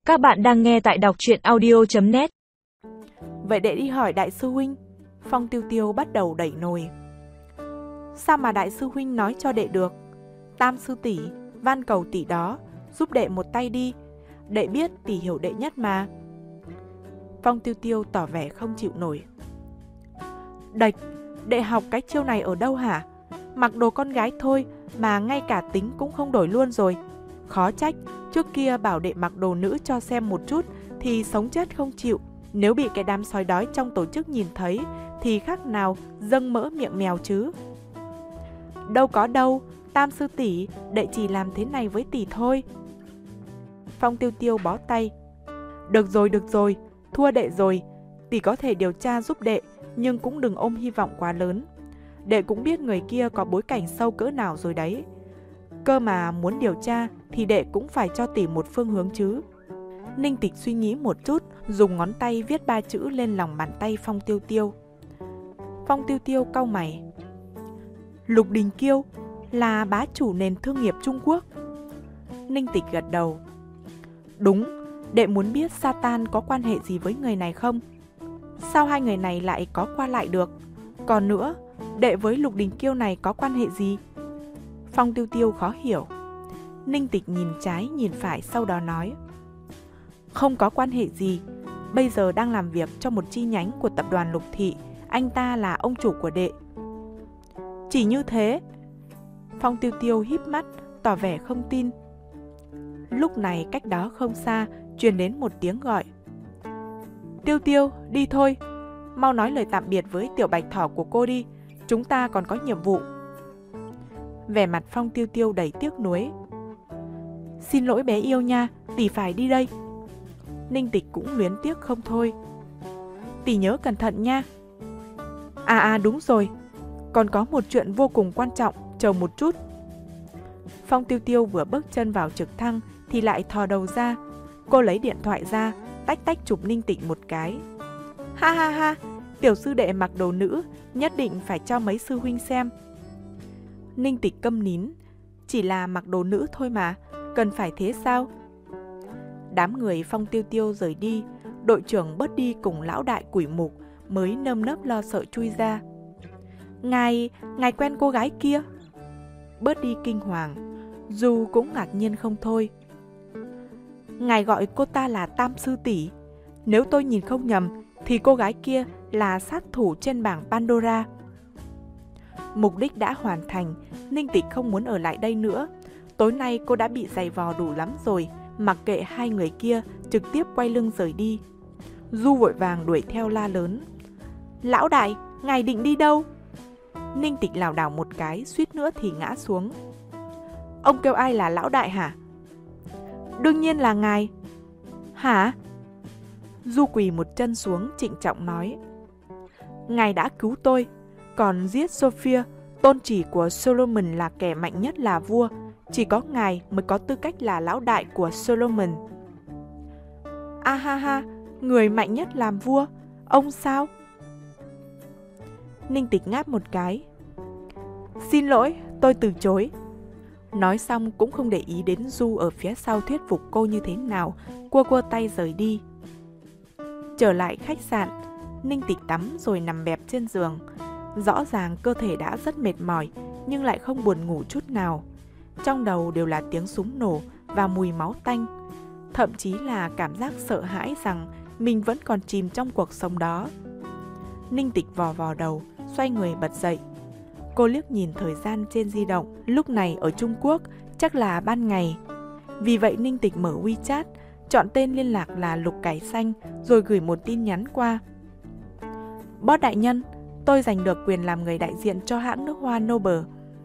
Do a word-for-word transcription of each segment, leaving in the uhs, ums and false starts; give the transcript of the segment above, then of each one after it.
Các bạn đang nghe tại đọc truyện audio chấm net. Vậy để đi hỏi đại sư huynh. Phong Tiêu Tiêu bắt đầu đẩy nồi. Sao mà đại sư huynh nói cho đệ được? Tam sư tỷ, van cầu tỷ đó, giúp đệ một tay đi. Đệ biết tỷ hiểu đệ nhất mà. Phong Tiêu Tiêu tỏ vẻ không chịu nổi. Đệch, đệ học cái chiêu này ở đâu hả? Mặc đồ con gái thôi mà ngay cả tính cũng không đổi luôn rồi. Khó trách, trước kia bảo đệ mặc đồ nữ cho xem một chút thì sống chết không chịu. Nếu bị cái đám sói đói trong tổ chức nhìn thấy thì khác nào dâng mỡ miệng mèo chứ. Đâu có đâu, Tam sư tỷ, đệ chỉ làm thế này với tỷ thôi. Phong Tiêu Tiêu bó tay. Được rồi, được rồi, thua đệ rồi. Tỷ có thể điều tra giúp đệ, nhưng cũng đừng ôm hy vọng quá lớn. Đệ cũng biết người kia có bối cảnh sâu cỡ nào rồi đấy. Cơ mà muốn điều tra thì đệ cũng phải cho tỷ một phương hướng chứ. Ninh Tịch suy nghĩ một chút, dùng ngón tay viết ba chữ lên lòng bàn tay Phong Tiêu Tiêu. Phong Tiêu Tiêu cau mày. Lục Đình Kiêu là bá chủ nền thương nghiệp Trung Quốc. Ninh Tịch gật đầu. Đúng, đệ muốn biết Satan có quan hệ gì với người này không? Sao hai người này lại có qua lại được? Còn nữa, đệ với Lục Đình Kiêu này có quan hệ gì? Phong Tiêu Tiêu khó hiểu. Ninh Tịch nhìn trái nhìn phải, sau đó nói. Không có quan hệ gì. Bây giờ đang làm việc cho một chi nhánh của tập đoàn Lục Thị. Anh ta là ông chủ của đệ. Chỉ như thế? Phong Tiêu Tiêu híp mắt, tỏ vẻ không tin. Lúc này cách đó không xa truyền đến một tiếng gọi. Tiêu Tiêu, đi thôi. Mau nói lời tạm biệt với tiểu bạch thỏ của cô đi. Chúng ta còn có nhiệm vụ. Vẻ mặt Phong Tiêu Tiêu đầy tiếc nuối. Xin lỗi bé yêu nha, tỷ phải đi đây. Ninh Tịch cũng luyến tiếc không thôi. Tỷ nhớ cẩn thận nha. À à đúng rồi, còn có một chuyện vô cùng quan trọng, chờ một chút. Phong Tiêu Tiêu vừa bước chân vào trực thăng thì lại thò đầu ra. Cô lấy điện thoại ra, tách tách chụp Ninh Tịch một cái. Ha ha ha, tiểu sư đệ mặc đồ nữ, nhất định phải cho mấy sư huynh xem. Ninh Tịch câm nín. Chỉ là mặc đồ nữ thôi mà, cần phải thế sao? Đám người Phong Tiêu Tiêu rời đi, đội trưởng bớt đi cùng lão đại quỷ mục mới nơm nớp lo sợ chui ra. Ngài, ngài quen cô gái kia? Bớt đi kinh hoàng, dù cũng ngạc nhiên không thôi. Ngài gọi cô ta là Tam sư tỷ. Nếu tôi nhìn không nhầm thì cô gái kia là sát thủ trên bảng Pandora. Mục đích đã hoàn thành, Ninh Tịch không muốn ở lại đây nữa. Tối nay cô đã bị giày vò đủ lắm rồi, mặc kệ hai người kia, trực tiếp quay lưng rời đi. Du vội vàng đuổi theo la lớn. Lão đại, ngài định đi đâu? Ninh Tịch lảo đảo một cái, suýt nữa thì ngã xuống. Ông kêu ai là lão đại hả? Đương nhiên là ngài. Hả? Du quỳ một chân xuống, trịnh trọng nói. Ngài đã cứu tôi, còn giết Sophia, tôn chỉ của Solomon là kẻ mạnh nhất là vua. Chỉ có ngài mới có tư cách là lão đại của Solomon. A ha ha, người mạnh nhất làm vua, ông sao? Ninh Tịch ngáp một cái. Xin lỗi, tôi từ chối. Nói xong cũng không để ý đến Du ở phía sau thuyết phục cô như thế nào, cua cua tay rời đi. Trở lại khách sạn, Ninh Tịch tắm rồi nằm bẹp trên giường. Rõ ràng cơ thể đã rất mệt mỏi, nhưng lại không buồn ngủ chút nào. Trong đầu đều là tiếng súng nổ và mùi máu tanh. Thậm chí là cảm giác sợ hãi rằng mình vẫn còn chìm trong cuộc sống đó. Ninh Tịch vò vò đầu, xoay người bật dậy. Cô liếc nhìn thời gian trên di động, lúc này ở Trung Quốc chắc là ban ngày. Vì vậy Ninh Tịch mở WeChat, chọn tên liên lạc là Lục Cải Xanh, rồi gửi một tin nhắn qua. Boss đại nhân, tôi giành được quyền làm người đại diện cho hãng nước hoa Noble.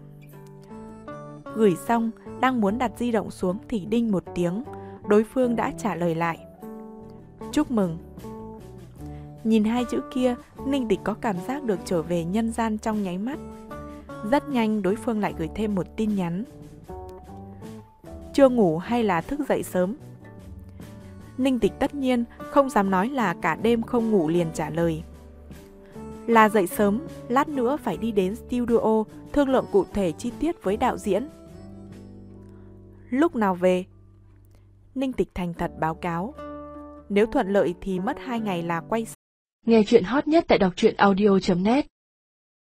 Gửi xong, đang muốn đặt di động xuống thì đinh một tiếng, đối phương đã trả lời lại. Chúc mừng. Nhìn hai chữ kia, Ninh Tịch có cảm giác được trở về nhân gian trong nháy mắt. Rất nhanh đối phương lại gửi thêm một tin nhắn. Chưa ngủ hay là thức dậy sớm? Ninh Tịch tất nhiên không dám nói là cả đêm không ngủ, liền trả lời. Là dậy sớm, lát nữa phải đi đến studio thương lượng cụ thể chi tiết với đạo diễn. Lúc nào về? Ninh Tịch thành thật báo cáo. Nếu thuận lợi thì mất hai ngày là quay. Nghe chuyện hot nhất tại đọc truyện audio chấm net